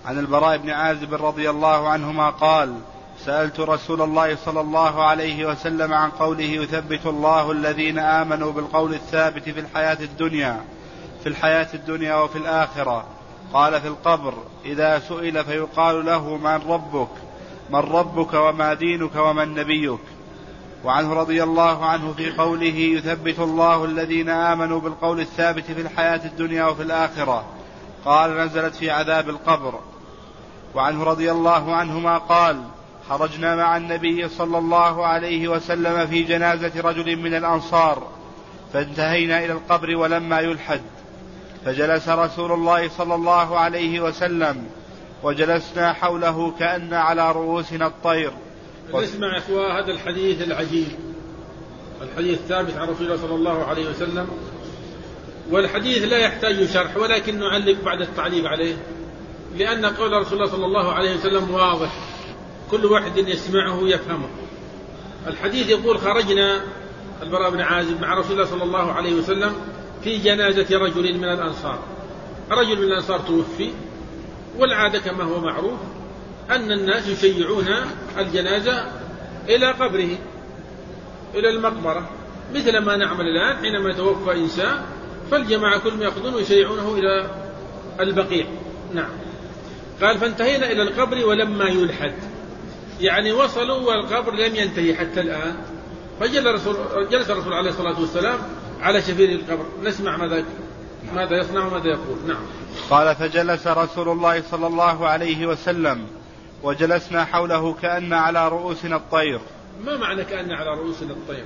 عن البراء بن عازب رضي الله عنهما قال: سألت رسول الله صلى الله عليه وسلم عن قوله: يثبت الله الذين آمنوا بالقول الثابت في الحياة الدنيا وفي الآخرة. قال: في القبر إذا سئل فيقال له: من ربك وما دينك ومن نبيك. وعنه رضي الله عنه في قوله: يثبت الله الذين آمنوا بالقول الثابت في الحياة الدنيا وفي الآخرة. قال: نزلت في عذاب القبر. وعنه رضي الله عنهما قال: خرجنا مع النبي صلى الله عليه وسلم في جنازة رجل من الأنصار، فانتهينا إلى القبر ولما يلحد، فجلس رسول الله صلى الله عليه وسلم وجلسنا حوله كأن على رؤوسنا الطير. نسمع أخوة هذا الحديث العجيب، الحديث الثابت عن رسول الله صلى الله عليه وسلم، والحديث لا يحتاج شرح ولكن نعلق بعد التعليق عليه، لأن قول رسول الله صلى الله عليه وسلم واضح، كل واحد يسمعه يفهمه. الحديث يقول: خرجنا البراء بن عازب مع رسول الله صلى الله عليه وسلم في جنازة رجل من الأنصار. رجل من الأنصار توفي، والعادة كما هو معروف أن الناس يشيعون الجنازة إلى قبره، إلى المقبرة، مثل ما نعمل الآن حينما يتوفى إنسان فالجماعة كلهم يأخذون ويشيعونه إلى البقيع. نعم. قال: فانتهينا إلى القبر ولما يلحد، يعني وصلوا والقبر لم ينتهي حتى الآن، فجلس الرسول عليه الصلاة والسلام على شفير القبر. نسمع ماذا يصنع وماذا يقول. نعم. قال: فجلس رسول الله صلى الله عليه وسلم وجلسنا حوله كأن على رؤوسنا الطير. ما معنى كأن على رؤوسنا الطير؟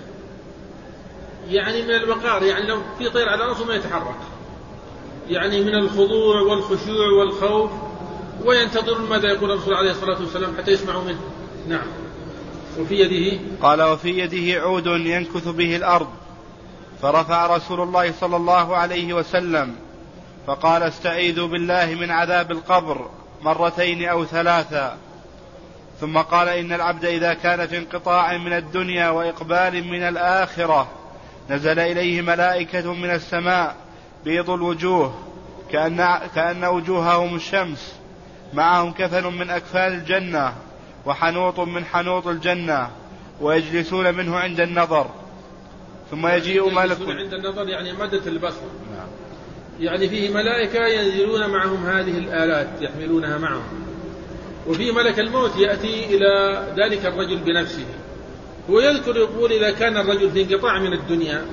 يعني من الوقار، يعني لو في طير على رأسه ما يتحرك، يعني من الخضوع والخشوع والخوف، وينتظرون ماذا يقول الرسول عليه الصلاة والسلام حتى يسمعوا منه. نعم. وفي يده، قال: وفي يده عود ينكث به الأرض، فرفع رسول الله صلى الله عليه وسلم فقال: استعيذوا بالله من عذاب القبر مرتين أو ثلاثا. ثم قال: إن العبد إذا كان في انقطاع من الدنيا وإقبال من الآخرة نزل إليه ملائكة من السماء بيض الوجوه كأن وجوههم الشمس، معهم كفن من أكفان الجنة وحنوط من حنوط الجنة، ويجلسون منه عند النظر. ثم يجيء ملك عند النظر يعني مدة البصر. نعم. يعني فيه ملائكة ينزلون معهم هذه الآلات يحملونها معهم، وفي ملك الموت يأتي إلى ذلك الرجل بنفسه، ويذكر يقول: إذا كان الرجل في انقطاع من الدنيا،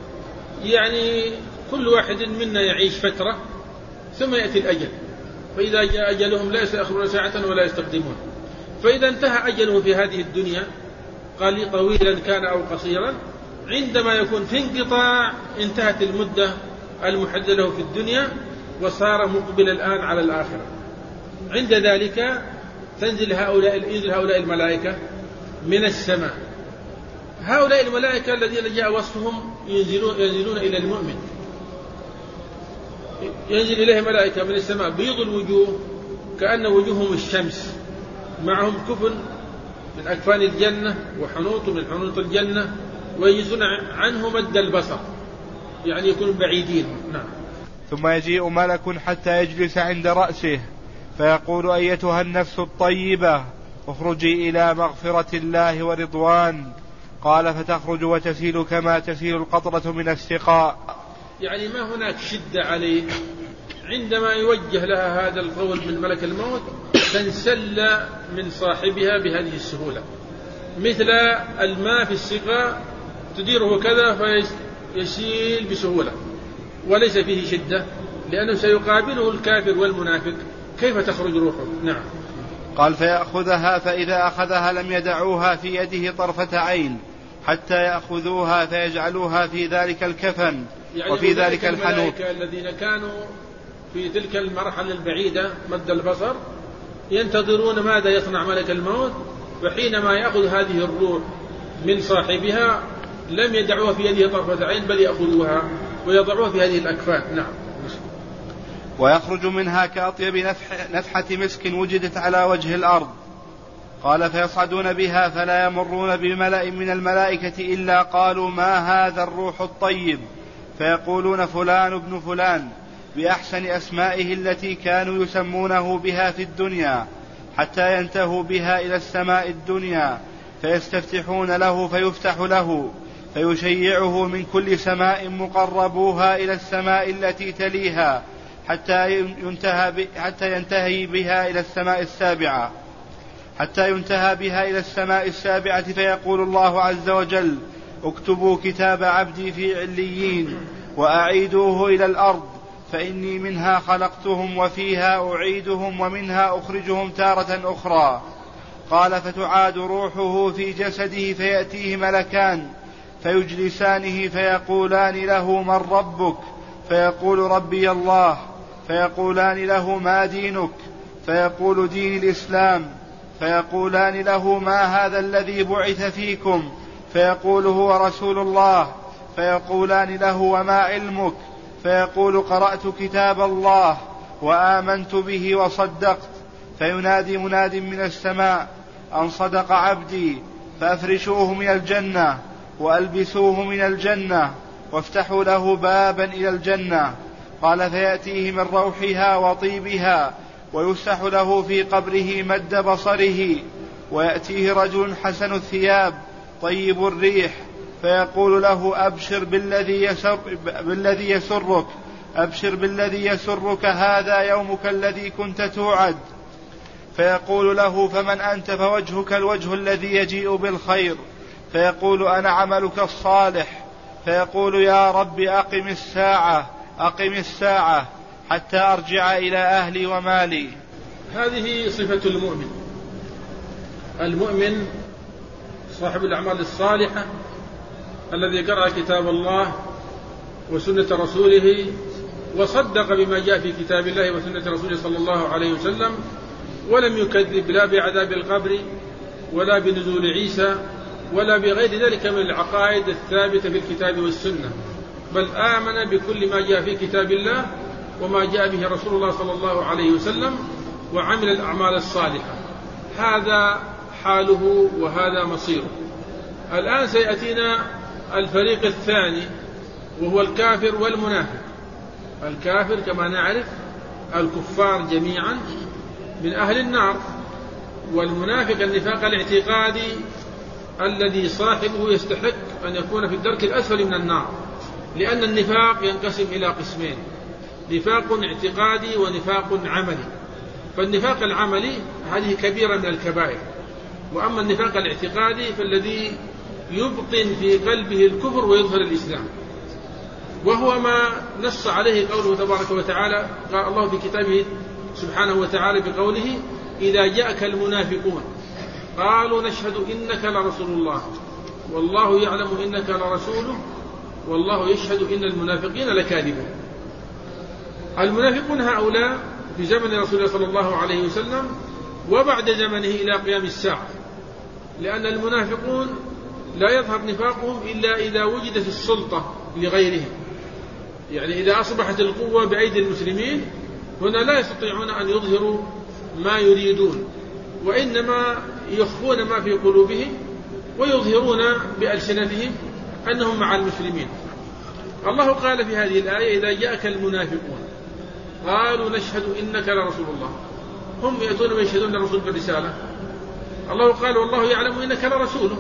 يعني كل واحد منا يعيش فترة ثم يأتي الأجل، فإذا جاء أجلهم لا يستأخرون ساعة ولا يستقدمون. فإذا انتهى أجله في هذه الدنيا، قال طويلا كان أو قصيرا، عندما يكون في انقطاع انتهت المدة المحددة له في الدنيا وصار مقبل الآن على الآخرة. عند ذلك ينزل هؤلاء الملائكة من السماء. هؤلاء الملائكة الذين جاء وصفهم ينزلون إلى المؤمن، ينزل إليه ملائكة من السماء بيض الوجوه كأن وجوههم الشمس، معهم كفن من أكفان الجنة وحنوط من حنوط الجنة، ويجلسون عنه مد البصر، يعني يكونوا بعيدين. نعم. ثم يجيء ملك حتى يجلس عند رأسه فيقول: أيتها النفس الطيبة اخرجي إلى مغفرة الله ورضوان. قال: فتخرج وتسيل كما تسيل القطرة من السقاء. يعني ما هناك شدة عليه، عندما يوجه لها هذا القول من ملك الموت تنسل من صاحبها بهذه السهولة، مثل الماء في السقاء تديره كذا فيسيل بسهولة وليس فيه شدة، لأنه سيقابله الكافر والمنافق، كيف تخرج روحه. نعم. قال: فيأخذها، فإذا أخذها لم يدعوها في يده طرفة عين حتى يأخذوها فيجعلوها في ذلك الكفن يعني وفي ذلك الحنوط. الذين كانوا في تلك المرحلة البعيدة مد البصر ينتظرون ماذا يصنع ملك الموت، فحينما يأخذ هذه الروح من صاحبها لم يدعوها في يده طرفة عين، بل يأخذوها ويضعوها في هذه الأكفان. نعم. ويخرج منها كأطيب نفحة مسك وجدت على وجه الأرض. قال: فيصعدون بها فلا يمرون بملأ من الملائكة إلا قالوا: ما هذا الروح الطيب؟ فيقولون: فلان ابن فلان. بأحسن أسمائه التي كانوا يسمونه بها في الدنيا، حتى ينتهوا بها إلى السماء الدنيا، فيستفتحون له فيفتح له، فيشيعه من كل سماء مقربوها إلى السماء التي تليها، حتى ينتهي بها إلى السماء السابعة، فيقول الله عز وجل: اكتبوا كتاب عبدي في عليين وأعيدوه إلى الأرض، فإني منها خلقتهم وفيها أعيدهم ومنها أخرجهم تارة أخرى. قال: فتعاد روحه في جسده، فيأتيه ملكان فيجلسانه فيقولان له: من ربك؟ فيقول: ربي الله. فيقولان له: ما دينك؟ فيقول: دين الإسلام. فيقولان له: ما هذا الذي بعث فيكم؟ فيقول: هو رسول الله. فيقولان له: وما علمك؟ فيقول: قرأت كتاب الله وآمنت به وصدقت. فينادي مناد من السماء: أن صدق عبدي، فأفرشوه من الجنة وألبسوه من الجنة وافتحوا له بابا إلى الجنة. قال: فيأتيه من روحها وطيبها، ويفسح له في قبره مد بصره، ويأتيه رجل حسن الثياب طيب الريح، فيقول له: أبشر بالذي يسرك، هذا يومك الذي كنت توعد. فيقول له: فمن أنت؟ فوجهك الوجه الذي يجيء بالخير. فيقول: أنا عملك الصالح. فيقول: يا رب أقم الساعة حتى أرجع إلى أهلي ومالي. هذه صفة المؤمن صاحب الأعمال الصالحة، الذي قرأ كتاب الله وسنة رسوله، وصدق بما جاء في كتاب الله وسنة رسوله صلى الله عليه وسلم، ولم يكذب لا بعذاب القبر ولا بنزول عيسى ولا بغير ذلك من العقائد الثابتة في الكتاب والسنة، بل آمن بكل ما جاء في كتاب الله وما جاء به رسول الله صلى الله عليه وسلم، وعمل الأعمال الصالحة. هذا حاله وهذا مصيره. الآن سيأتينا الفريق الثاني، وهو الكافر والمنافق. الكافر كما نعرف الكفار جميعا من أهل النار، والمنافق النفاق الاعتقادي الذي صاحبه يستحق أن يكون في الدرك الأسفل من النار، لأن النفاق ينقسم إلى قسمين: نفاق اعتقادي ونفاق عملي. فالنفاق العملي هذه كبيرة من الكبائر، وأما النفاق الاعتقادي فالذي يبطن في قلبه الكفر ويظهر الإسلام، وهو ما نص عليه قوله تبارك وتعالى. قال الله في كتابه سبحانه وتعالى بقوله: إذا جاءك المنافقون قالوا نشهد إنك لرسول الله والله يعلم إنك لرسوله والله يشهد إن المنافقين لكاذبون. المنافقون هؤلاء في زمن رسول الله صلى الله عليه وسلم وبعد زمنه إلى قيام الساعة، لأن المنافقون لا يظهر نفاقهم إلا إذا وجدت السلطة لغيرهم، يعني إذا أصبحت القوة بأيدي المسلمين هنا لا يستطيعون أن يظهروا ما يريدون، وإنما يخفون ما في قلوبهم ويظهرون بألسنتهم أنهم مع المسلمين. الله قال في هذه الآية: إذا جاءك المنافقون قالوا نشهد إنك لرسول الله. هم يأتون ويشهدون الرسول بالرسالة. الله قال: والله يعلم إنك لرسوله،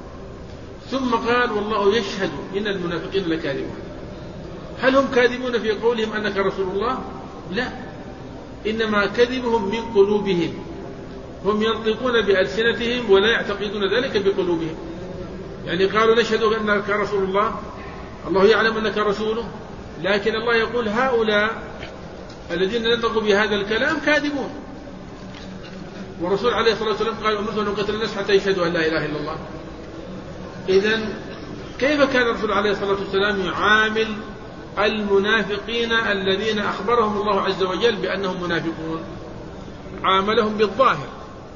ثم قال: والله يشهد إن المنافقين لكاذبون. هل هم كاذبون في قولهم أنك رسول الله؟ لا، إنما كذبهم من قلوبهم. هم ينطقون بألسنتهم ولا يعتقدون ذلك بقلوبهم. يعني قالوا نشهد أنك رسول الله، الله يعلم أنك رسوله، لكن الله يقول هؤلاء الذين نطقوا بهذا الكلام كاذبون. والرسول عليه الصلاة والسلام قال: أمرت أن أقتل الناس حتى يشهدوا أن لا إله إلا الله. إذن كيف كان الرسول عليه الصلاة والسلام يعامل المنافقين الذين أخبرهم الله عز وجل بأنهم منافقون؟ عاملهم بالظاهر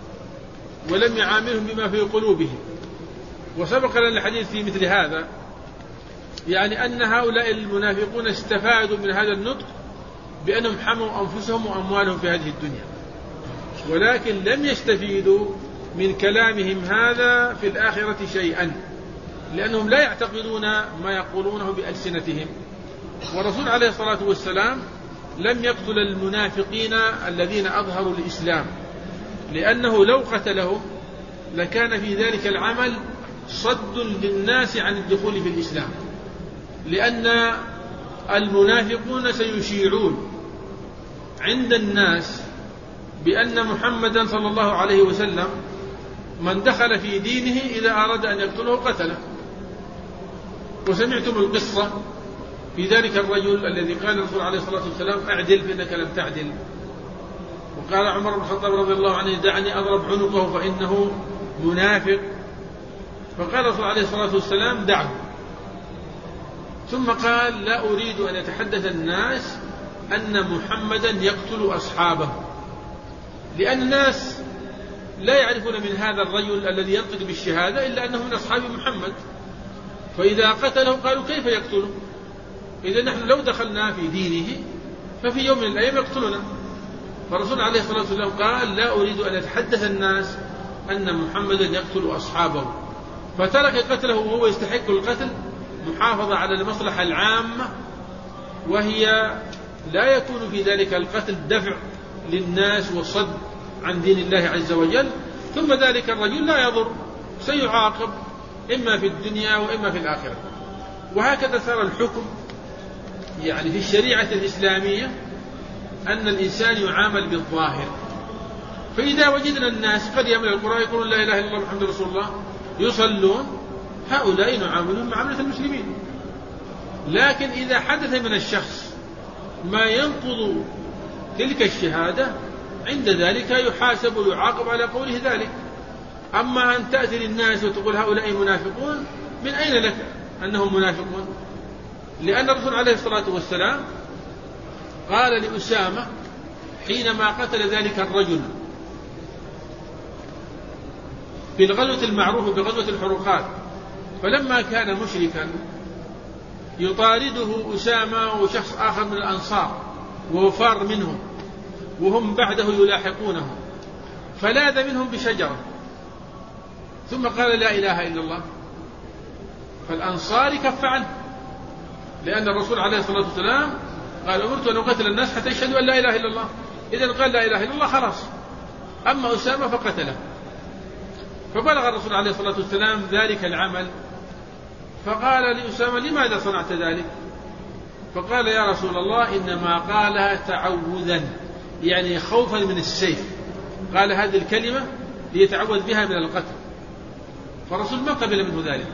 ولم يعاملهم بما في قلوبهم. وسبق لنا الحديث في مثل هذا، يعني أن هؤلاء المنافقون استفادوا من هذا النطق بأنهم حموا أنفسهم وأموالهم في هذه الدنيا، ولكن لم يستفيدوا من كلامهم هذا في الآخرة شيئا، لأنهم لا يعتقدون ما يقولونه بألسنتهم. والرسول عليه الصلاة والسلام لم يقتل المنافقين الذين أظهروا الإسلام، لأنه لو قتلهم لكان في ذلك العمل صد للناس عن الدخول في الإسلام، لأن المنافقون سيشيعون عند الناس بأن محمدا صلى الله عليه وسلم من دخل في دينه إذا أراد أن يقتله قتله. وسمعتم القصة في ذلك الرجل الذي قال الرسول عليه الصلاة والسلام اعدل فإنك لم تعدل، وقال عمر بن الخطاب رضي الله عنه دعني أضرب عنقه فإنه منافق، فقال الرسول عليه الصلاة والسلام دعه، ثم قال لا أريد أن يتحدث الناس أن محمدا يقتل أصحابه، لأن الناس لا يعرفون من هذا الرجل الذي ينطق بالشهادة إلا أنه من أصحاب محمد، فإذا قتله قالوا كيف يقتله؟ إذا نحن لو دخلنا في دينه ففي يوم من الأيام يقتلنا. فالرسول عليه الصلاة والسلام قال لا أريد أن يتحدث الناس أن محمدا يقتل أصحابه، فترك قتله وهو يستحق القتل محافظة على المصلحة العامة، وهي لا يكون في ذلك القتل دفع للناس وصد عن دين الله عز وجل. ثم ذلك الرجل لا يضر، سيعاقب إما في الدنيا وإما في الآخرة. وهكذا صار الحكم يعني في الشريعة الإسلامية أن الإنسان يعامل بالظاهر. فإذا وجدنا الناس قد يأمن القرآن يقولون لا إله إلا الله محمد رسول الله يصلون، هؤلاء نعاملهم معاملة المسلمين. لكن إذا حدث من الشخص ما ينقض تلك الشهادة عند ذلك يحاسب ويعاقب على قوله ذلك. أما أن تأتي للناس وتقول هؤلاء منافقون، من أين لك أنهم منافقون؟ لأن الرسول عليه الصلاة والسلام قال لأسامة حينما قتل ذلك الرجل في الغزوة المعروفة بغزوة الحروقات، فلما كان مشركا يطارده أسامة وشخص آخر من الأنصار وهو فار منهم وهم بعده يلاحقونه، فلاذ منهم بشجرة ثم قال لا إله إلا الله، فالأنصار كف عنه، لأن الرسول عليه الصلاة والسلام قال أمرت أن أقتل الناس حتى يشهدوا أن لا إله إلا الله، إذن قال لا إله إلا الله خلاص. أما أسامة فقتله، فبلغ الرسول عليه الصلاة والسلام ذلك العمل، فقال لأسامة لماذا صنعت ذلك؟ فقال يا رسول الله إنما قالها تعوذا، يعني خوفا من السيف، قال هذه الكلمة ليتعوذ بها من القتل. فالرسول ما قبل منه ذلك،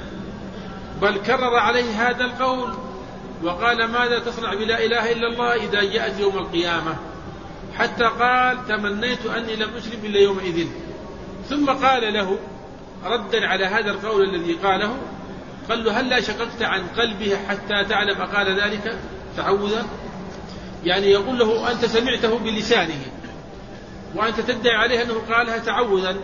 بل كرر عليه هذا القول وقال ماذا تصنع بلا إله إلا الله إذا جاءت يوم القيامة، حتى قال تمنيت أني لم أشرك إلا يومئذ. ثم قال له ردا على هذا القول الذي قاله، قال له هل لا شققت عن قلبه حتى تعلم أقال ذلك تعوذا؟ يعني يقول له أنت سمعته بلسانه وأنت تدعي عليه أنه قالها تعوذا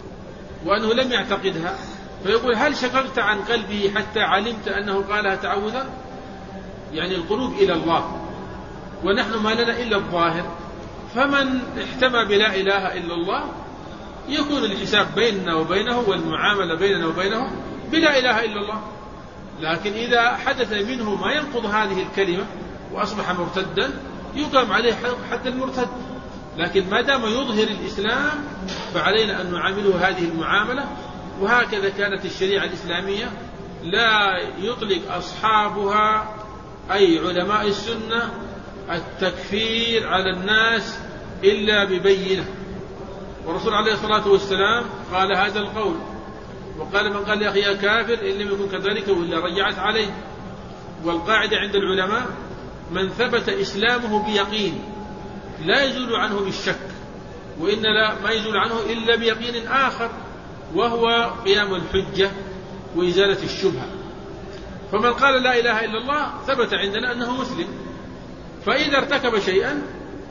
وأنه لم يعتقدها، فيقول هل شققت عن قلبه حتى علمت أنه قالها تعوذا؟ يعني القلوب إلى الله، ونحن ما لنا إلا الظاهر، فمن احتمى بلا إله إلا الله يكون الحساب بيننا وبينه والمعاملة بيننا وبينه بلا إله إلا الله. لكن إذا حدث منه ما ينقض هذه الكلمة وأصبح مرتدا يقام عليه حد المرتد، لكن ما دام يظهر الإسلام فعلينا أن نعامله هذه المعاملة. وهكذا كانت الشريعة الإسلامية لا يطلق أصحابها أي علماء السنة التكفير على الناس إلا ببينة. والرسول عليه الصلاة والسلام قال هذا القول، وقال من قال يا أخي يا كافر إن لم يكن كذلك وإلا رجعت عليه. والقاعدة عند العلماء من ثبت إسلامه بيقين لا يزول عنه بالشك، وإن لا ما يزول عنه إلا بيقين آخر وهو قيام الحجة وإزالة الشبهة. فمن قال لا إله إلا الله ثبت عندنا أنه مسلم، فإذا ارتكب شيئا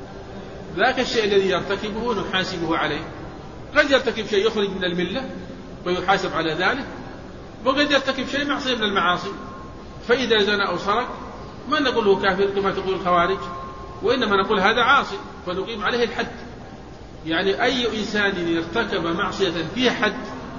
ذاك الشيء الذي يرتكبه نحاسبه عليه. قد يرتكب شيء يخرج من الملة ويحاسب على ذلك، وقد يرتكب شيء معصية من المعاصي، فإذا زنى أو سرق ما نقول له كافر كما تقول الخوارج، وإنما نقول هذا عاصي فنقيم عليه الحد. يعني أي إنسان ارتكب معصية فيها حد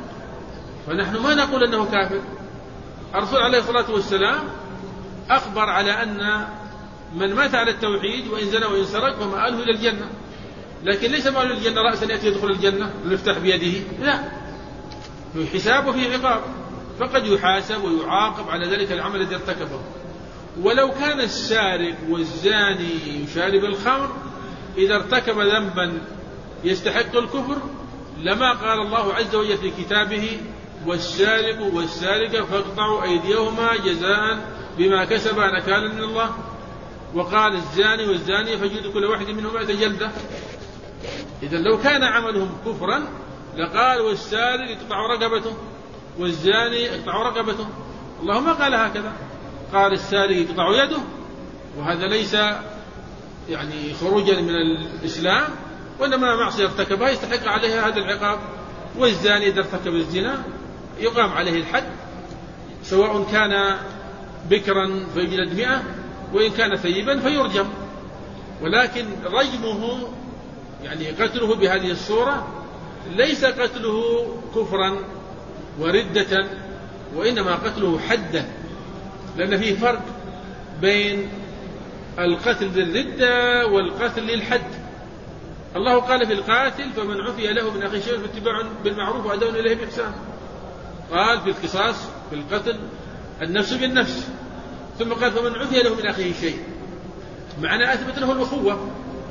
فنحن ما نقول أنه كافر. الرسول عليه الصلاة والسلام أخبر على أن من مات على التوحيد وإن زنى وإن سرق فمآله إلى الجنة، لكن ليس مآله إلى الجنة رأسا يأتي يدخل الجنة ويفتح بيده، لا، في حساب وفي عقاب، فقد يحاسب ويعاقب على ذلك العمل الذي ارتكبه. ولو كان السارق والزاني يشارب الخمر إذا ارتكب ذنبا يستحق الكفر لما قال الله عز وجل في كتابه والسارق والسارقة فاقطعوا أيديهما جزاء بما كسبا نكالا من الله، وقال الزاني والزانية فجلدوا كل واحد منهما 100 جلدة. إذا لو كان عملهم كفرا لقال والسارق اقطعوا رقبته والزاني اقطعوا رقبته، الله ما قال هكذا، قال السارق اقطعوا يده، وهذا ليس يعني خروجا من الإسلام، وإنما معصية ارتكبها يستحق عليها هذا العقاب. والزاني إذا ارتكب الزنا يقام عليه الحد، سواء كان بكرا فيجلد 100 وإن كان ثيبا فيرجم. ولكن رجمه يعني قتله بهذه الصورة ليس قتله كفرا وردة، وإنما قتله حدا، لأن فيه فرق بين القتل بالردة والقتل للحد. الله قال في القاتل فمن عفي له من أخيه شيء فاتباع بالمعروف وأداء إليه بإحسان. قال في القصاص في القتل النفس بالنفس، ثم قال فمن عفي له من أخيه شيء، معنى أثبت له الأخوة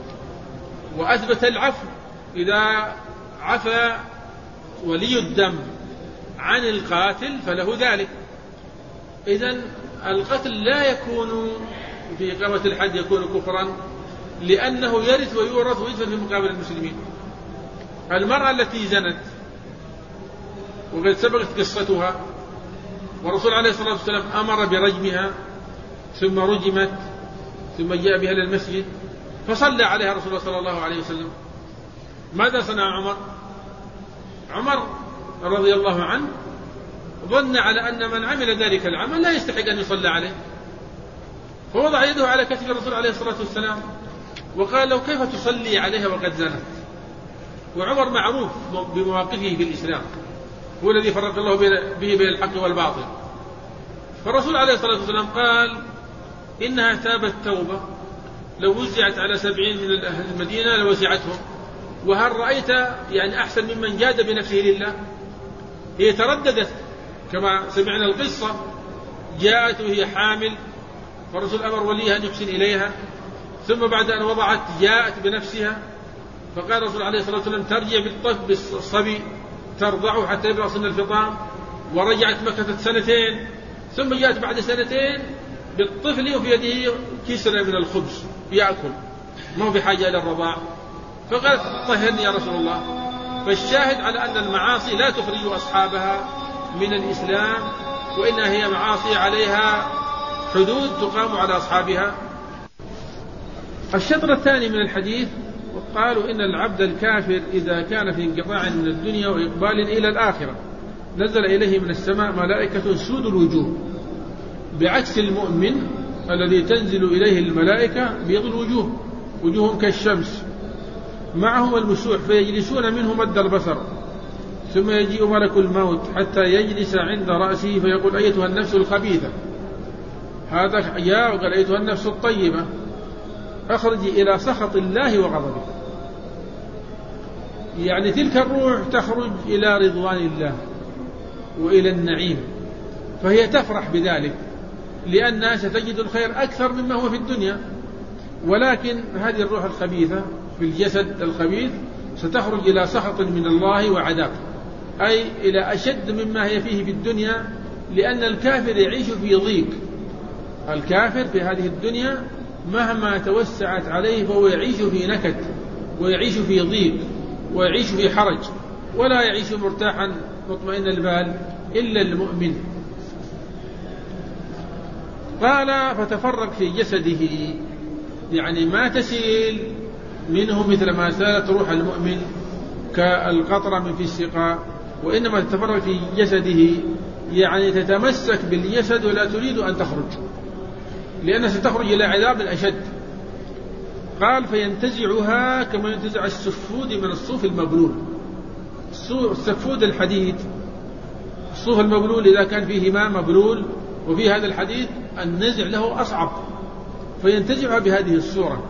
وأثبت العفو. إذا عفى ولي الدم عن القاتل فله ذلك. إذن القتل لا يكون في إقامة الحد يكون كفرا، لأنه يرث ويورث ويدفن في مقابل المسلمين. المرأة التي زنت وقد سبقت قصتها والرسول عليه الصلاة والسلام أمر برجمها ثم رجمت ثم جاء بها إلى المسجد فصلى عليها رسول الله صلى الله عليه وسلم. ماذا صنع عمر؟ عمر رضي الله عنه ظن على أن من عمل ذلك العمل لا يستحق أن يصلى عليه، فوضع يده على كتف الرسول عليه الصلاة والسلام وقال له كيف تصلي عليها وقد زنت؟ وعمر معروف بمواقفه في الإسلام، هو الذي فرق الله به بين الحق والباطل. فالرسول عليه الصلاة والسلام قال إنها تابت توبة لو وزعت على 70 من أهل المدينة لوسعتهم، وهل رأيت يعني أحسن ممن جاد بنفسه لله؟ هي ترددت كما سمعنا القصة، جاءت وهي حامل فالرسول أمر وليها أن يحسن إليها، ثم بعد أن وضعت جاءت بنفسها، فقال الرسول عليه الصلاة والسلام ترجع بالصبي ترضعه حتى يبلغ سن الفطام، ورجعت مكة 2 ثم جاءت بعد 2 بالطفل وفي يده كسرة من الخبز يأكل، ما هو بحاجة إلى الرضاع، فقالت طهرني يا رسول الله. فالشاهد على أن المعاصي لا تخرج أصحابها من الإسلام، وإنها هي معاصي عليها حدود تقام على أصحابها. الشطر الثاني من الحديث قالوا إن العبد الكافر إذا كان في انقطاع من الدنيا وإقبال إلى الآخرة نزل إليه من السماء ملائكة سود الوجوه، بعكس المؤمن الذي تنزل إليه الملائكة بيض الوجوه، وجوههم كالشمس، معهم المسوح فيجلسون منه مد البصر، ثم يجيء ملك الموت حتى يجلس عند رأسه فيقول أيتها النفس الخبيثة، هذا جاء وقال أيتها النفس الطيبة أخرجي إلى سخط الله وغضبه. يعني تلك الروح تخرج إلى رضوان الله وإلى النعيم، فهي تفرح بذلك لأنها ستجد الخير أكثر مما هو في الدنيا. ولكن هذه الروح الخبيثة في الجسد الخبيث ستخرج إلى سخط من الله وعذاب، أي إلى أشد مما هي فيه في الدنيا، لأن الكافر يعيش في ضيق. الكافر في هذه الدنيا مهما توسعت عليه فهو يعيش في نكد ويعيش في ضيق ويعيش في حرج، ولا يعيش مرتاحا مطمئن البال إلا المؤمن. قال فتفرق في جسده، يعني ما تسيل منه مثل ما سالت روح المؤمن كالقطرة من في السقاء، وإنما تتفرق في جسده يعني تتمسك بالجسد ولا تريد أن تخرج، لأنها ستخرج إلى عذاب أشد. قال فينتزعها كما ينتزع السفود من الصوف المبلول. السفود الحديد، الصوف المبلول إذا كان فيه ماء مبلول، وفي هذا الحديد النزع له أصعب فينتزعها بهذه الصورة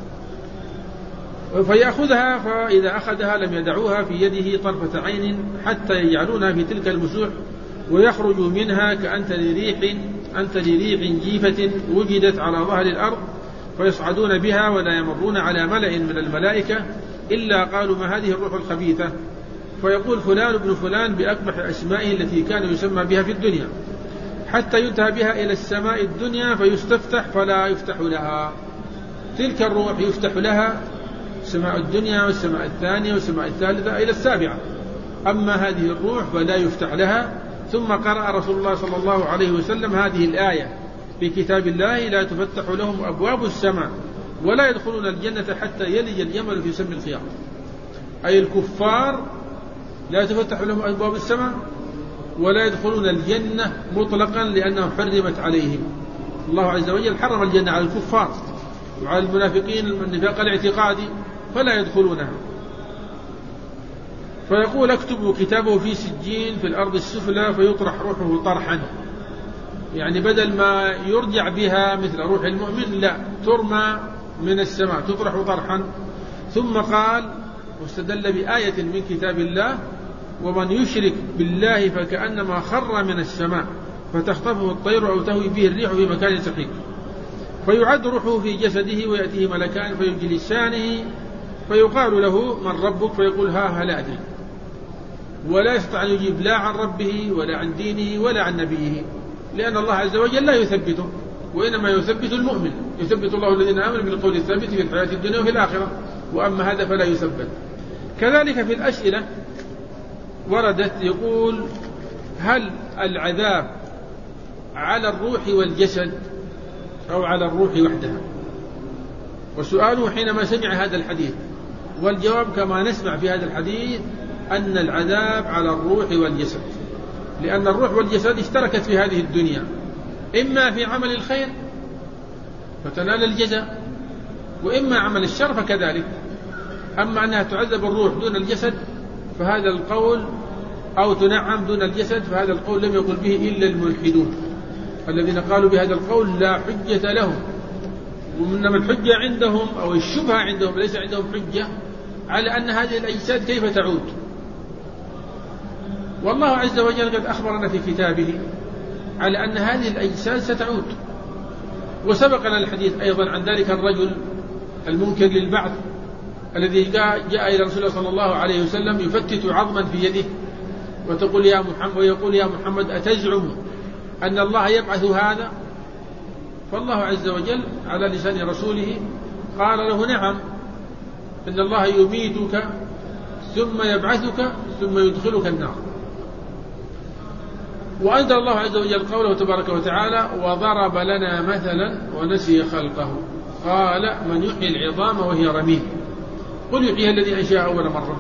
فيأخذها، فإذا أخذها لم يدعوها في يده طرفة عين حتى يجعلونها في تلك المسوح ويخرج منها كأنتل ريح جيفة وجدت على ظهر الأرض، فيصعدون بها ولا يمرون على ملأ من الملائكة إلا قالوا ما هذه الروح الخبيثة، فيقول فلان ابن فلان بأقبح أسمائه التي كان يسمى بها في الدنيا، حتى ينتهى بها إلى السماء الدنيا فيستفتح فلا يفتح لها. تلك الروح يفتح لها سماء الدنيا والسماء الثانية والسماء الثالثة إلى السابعة، أما هذه الروح فلا يفتح لها. ثم قرأ رسول الله صلى الله عليه وسلم هذه الآية في كتاب الله: لا تفتح لهم أبواب السماء ولا يدخلون الجنة حتى يلج الجمل في سم الخياط. أي الكفار لا تفتح لهم أبواب السماء ولا يدخلون الجنة مطلقا لأنها حرمت عليهم. الله عز وجل حرم الجنة على الكفار وعلى المنافقين النفاق الاعتقادي فلا يدخلونها. فيقول: اكتبوا كتابه في سجين في الأرض السفلى فيطرح روحه طرحا، يعني بدل ما يرجع بها مثل روح المؤمن لا، ترمى من السماء تطرح طرحا. ثم قال واستدل بآية من كتاب الله: ومن يشرك بالله فكأنما خر من السماء فتخطفه الطير أو تهوي به الريح في مكان سحيق، فيعد روحه في جسده ويأتيه ملكان فيجلسانه فيقال له: من ربك؟ فيقول: هل أدري، ولا يستطيع أن يجيب لا عن ربه ولا عن دينه ولا عن نبيه، لأن الله عز وجل لا يثبته، وإنما يثبت المؤمن. يثبت الله الذين آمنوا بالقول الثابت في الحياة الدنيا وفي الآخرة، وأما هذا فلا يثبت. كذلك في الأسئلة وردت يقول: هل العذاب على الروح والجسد أو على الروح وحدها؟ وسؤاله حينما سمع هذا الحديث، والجواب كما نسمع في هذا الحديث أن العذاب على الروح والجسد، لأن الروح والجسد اشتركت في هذه الدنيا، إما في عمل الخير فتنال الجزاء، وإما عمل الشر فكذلك. أما أنها تعذب الروح دون الجسد فهذا القول، أو تنعم دون الجسد، فهذا القول لم يقل به إلا الملحدون الذين قالوا بهذا القول لا حجة لهم. ومنما الحجة عندهم أو الشبهة عندهم، ليس عندهم حجة على أن هذه الأجساد كيف تعود. والله عز وجل قد أخبرنا في كتابه على أن هذه الأجساد ستعود، وسبقنا الحديث أيضا عن ذلك الرجل المنكر للبعث الذي جاء إلى رسول الله صلى الله عليه وسلم يفتت عظما في يده ويقول يا محمد أتزعم أن الله يبعث هذا؟ فالله عز وجل على لسان رسوله قال له: نعم، إن الله يميتك ثم يبعثك ثم يدخلك النار. وأنزل الله عز وجل قوله تبارك وتعالى: وضرب لنا مثلا ونسي خلقه قال من يحيي العظام وهي رميم قل يحييها الذي أنشأها أول مرة.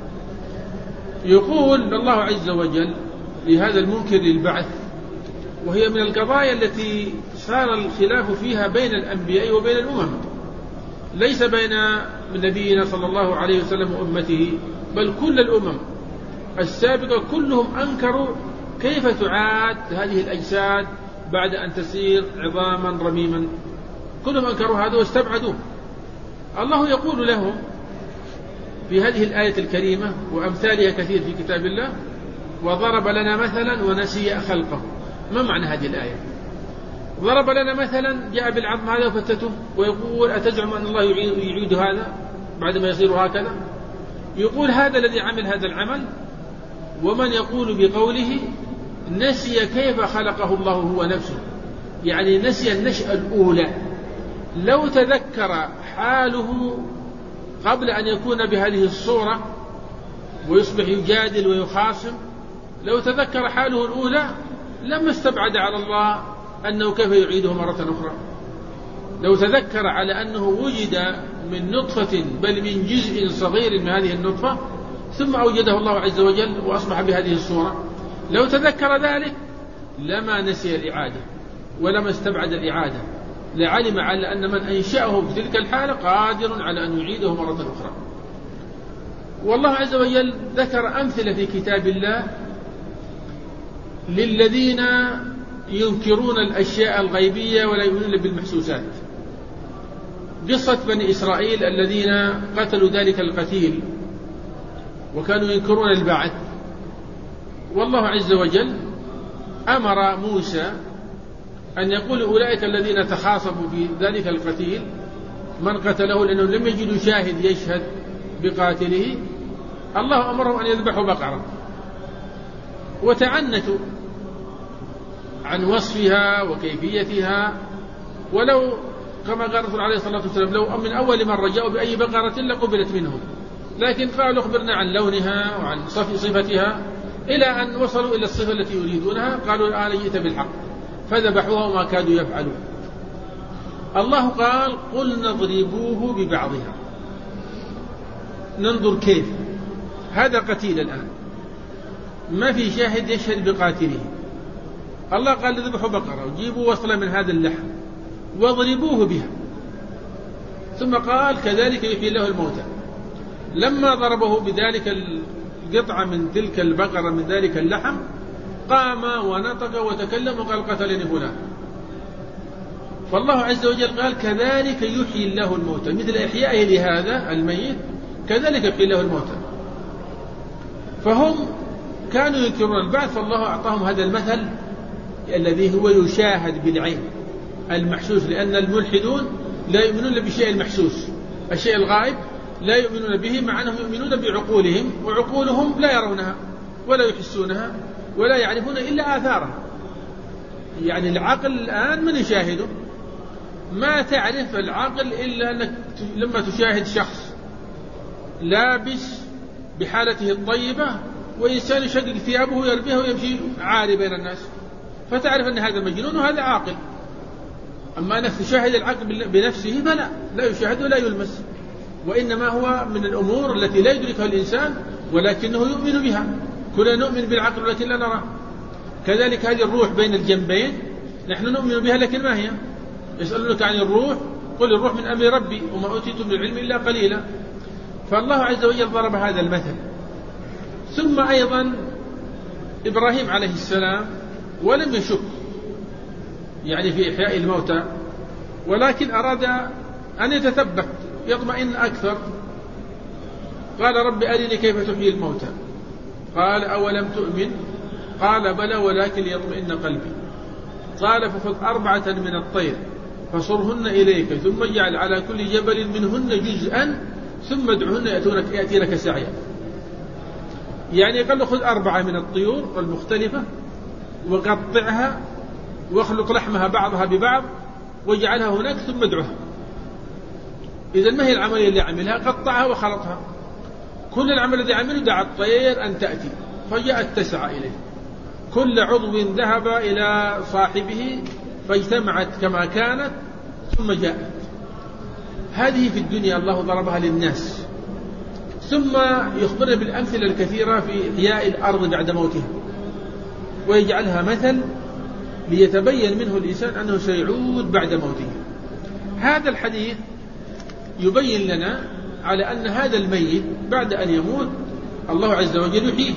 يقول الله عز وجل لهذا المنكر للبعث، وهي من القضايا التي صار الخلاف فيها بين الأنبياء وبين الأمم، ليس بين نبينا صلى الله عليه وسلم وأمته، بل كل الأمم السابقة كلهم أنكروا كيف تعاد هذه الأجساد بعد أن تصير عظاما رميما، كلهم أنكروا هذا واستبعدوه. الله يقول لهم في هذه الآية الكريمة وأمثالها كثير في كتاب الله: وضرب لنا مثلا ونسي خلقه. ما معنى هذه الآية؟ ضرب لنا مثلا، جاء بالعظم هذا وفتته ويقول: أتزعم أن الله يعيد هذا بعد ما يصير هكذا؟ يقول هذا الذي عمل هذا العمل. ومن يقول بقوله نسي كيف خلقه الله هو نفسه، يعني نسي النشأة الأولى. لو تذكر حاله قبل أن يكون بهذه الصورة ويصبح يجادل ويخاصم، لو تذكر حاله الأولى لما استبعد على الله أنه كيف يعيده مرة أخرى. لو تذكر على أنه وجد من نطفة بل من جزء صغير من هذه النطفة ثم أوجده الله عز وجل وأصبح بهذه الصورة، لو تذكر ذلك لما نسي الإعادة ولما استبعد الإعادة، لعلم على أن من أنشأه في تلك الحالة قادر على أن يعيده مرة أخرى. والله عز وجل ذكر أمثلة في كتاب الله للذين ينكرون الأشياء الغيبية ولا يؤمنون بالمحسوسات. قصة بني إسرائيل الذين قتلوا ذلك القتيل وكانوا ينكرون البعث. والله عز وجل أمر موسى أن يقول أولئك الذين تخاصموا في ذلك القتيل من قتله لأنهم لم يجدوا شاهد يشهد بقاتله، الله أمرهم أن يذبحوا بقرة، وتعنتوا عن وصفها وكيفيتها. ولو كما قال الرسول عليه الصلاة والسلام لو من أول مرة جاءوا بأي بقرة لقبلت منهم، لكن قالوا أخبرنا عن لونها وعن صفتها، إلى أن وصلوا إلى الصفة التي يريدونها قالوا الآن جئت بالحق، فذبحوها وما كادوا يفعلون. الله قال قل نضربوه ببعضها. ننظر كيف هذا قتيل الآن ما في شاهد يشهد بقاتله، الله قال ذبحوا بقرة وجيبوا وصلة من هذا اللحم واضربوه بها، ثم قال كذلك يحيي الله الموتى. لما ضربه بذلك القطعة من تلك البقرة من ذلك اللحم قام ونطق وتكلم وقال قتلني فلان. فالله عز وجل قال كذلك يحيي الله الموتى، مثل إحيائه لهذا الميت كذلك يحيي الله الموتى. فهم كانوا ينكرون البعث، فالله أعطاهم هذا المثل الذي هو يشاهد بالعين المحسوس، لأن الملحدون لا يؤمنون بالشيء المحسوس، الشيء الغائب لا يؤمنون به، مع أنهم يؤمنون بعقولهم، وعقولهم لا يرونها ولا يحسونها ولا يعرفون إلا آثارها. يعني العقل الآن من يشاهده؟ ما تعرف العقل إلا أنك لما تشاهد شخص لابس بحالته الطيبة وإنسان يشقق ثيابه ويربيها ويمشي عاري بين الناس، فتعرف أن هذا مجنون وهذا عاقل. أما أنك تشاهد العقل بنفسه فلا، لا يشاهد ولا يلمس، وإنما هو من الأمور التي لا يدركها الإنسان ولكنه يؤمن بها. كلنا نؤمن بالعقل ولكن لا نراه. كذلك هذه الروح بين الجنبين نحن نؤمن بها لكن ما هي. يسألونك عن الروح قل الروح من أمر ربي وما أوتيتم من العلم إلا قليلا. فالله عز وجل ضرب هذا المثل. ثم أيضا إبراهيم عليه السلام ولم يشك يعني في إحياء الموتى، ولكن أراد أن يتثبت يطمئن أكثر. قال رب أرني كيف تحيي الموتى، قال أولم تؤمن، قال بلى ولكن ليطمئن قلبي. قال فخذ 4 من الطير فصرهن إليك ثم اجعل على كل جبل منهن جزءا ثم ادعهن يأتينك سعيا. يعني قال له خذ 4 من الطيور المختلفة وقطعها واخلط لحمها بعضها ببعض واجعلها هناك ثم ادعها. إذن ما هي العملية اللي عملها؟ قطعها وخلطها. كل العمل الذي عمله دعا الطير أن تأتي، فجاءت تسعى إليه، كل عضو ذهب إلى صاحبه فاجتمعت كما كانت ثم جاءت. هذه في الدنيا الله ضربها للناس. ثم يخبرنا بالأمثلة الكثيرة في إحياء الأرض بعد موتها، ويجعلها مثل ليتبين منه الإنسان أنه سيعود بعد موته. هذا الحديث يبين لنا على أن هذا الميت بعد أن يموت الله عز وجل يحييه.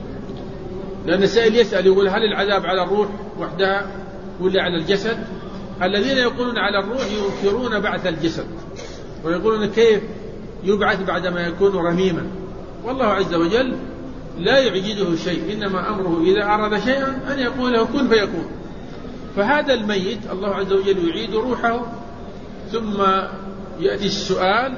لأن السائل يسأل يقول هل العذاب على الروح وحدها ولا على الجسد؟ الذين يقولون على الروح ينكرون بعث الجسد ويقولون كيف يبعث بعدما يكون رميما. والله عز وجل لا يعجزه شيء، إنما أمره إذا أراد شيئا أن يقول له كن فيكون. فهذا الميت الله عز وجل يعيد روحه، ثم يأتي السؤال،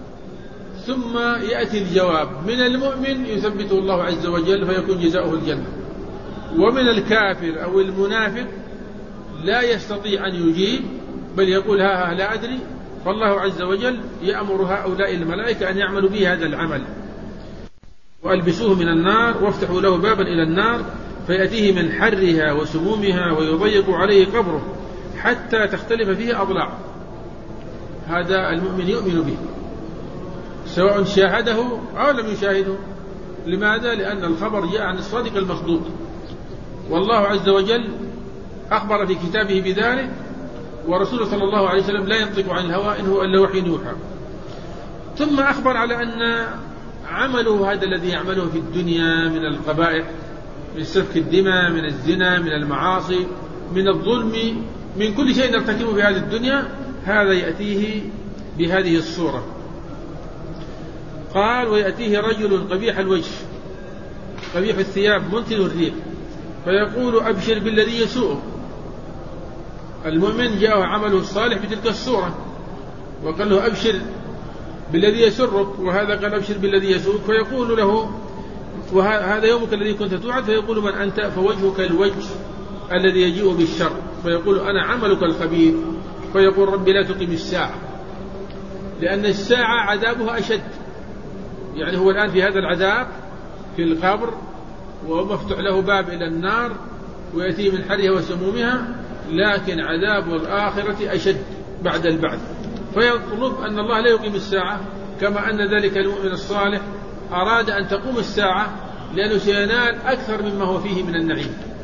ثم يأتي الجواب. من المؤمن يثبته الله عز وجل فيكون جزاؤه الجنة، ومن الكافر أو المنافق لا يستطيع أن يجيب بل يقول ها لا أدري. فالله عز وجل يأمر هؤلاء الملائكة أن يعملوا به هذا العمل، وألبسوه من النار وافتحوا له بابا إلى النار فيأتيه من حرها وسمومها ويضيق عليه قبره حتى تختلف فيه أضلاعه. هذا المؤمن يؤمن به سواء شاهده أو لم يشاهده. لماذا؟ لأن الخبر جاء عن الصادق المصدوق، والله عز وجل أخبر في كتابه بذلك، ورسوله صلى الله عليه وسلم لا ينطق عن الهوى إن هو إلا وحي يوحى. ثم أخبر على أن عمله هذا الذي يعمله في الدنيا من القبائح، من سفك الدماء، من الزنا، من المعاصي، من الظلم، من كل شيء نرتكبه في هذه الدنيا، هذا يأتيه بهذه الصورة. قال: ويأتيه رجل قبيح الوجه قبيح الثياب منتن الريح فيقول: أبشر بالذي يسوءه. المؤمن جاءه عمله الصالح بتلك الصورة وقال له: أبشر بالذي يسرك، وهذا قال: أبشر بالذي يسوءك، فيقول له: وهذا يومك الذي كنت توعد. فيقول: من أنت؟ فوجهك الوجه الذي يجيء بالشر. فيقول: أنا عملك الخبيث. فيقول: ربي لا تقم الساعة، لأن الساعة عذابها أشد. يعني هو الآن في هذا العذاب في القبر ومفتوح له باب إلى النار ويأتي من حرها وسمومها، لكن عذاب الآخرة أشد بعد البعث. فيطلب أن الله لا يقيم الساعة، كما أن ذلك المؤمن الصالح أراد أن تقوم الساعة لأنه سينال أكثر مما هو فيه من النعيم.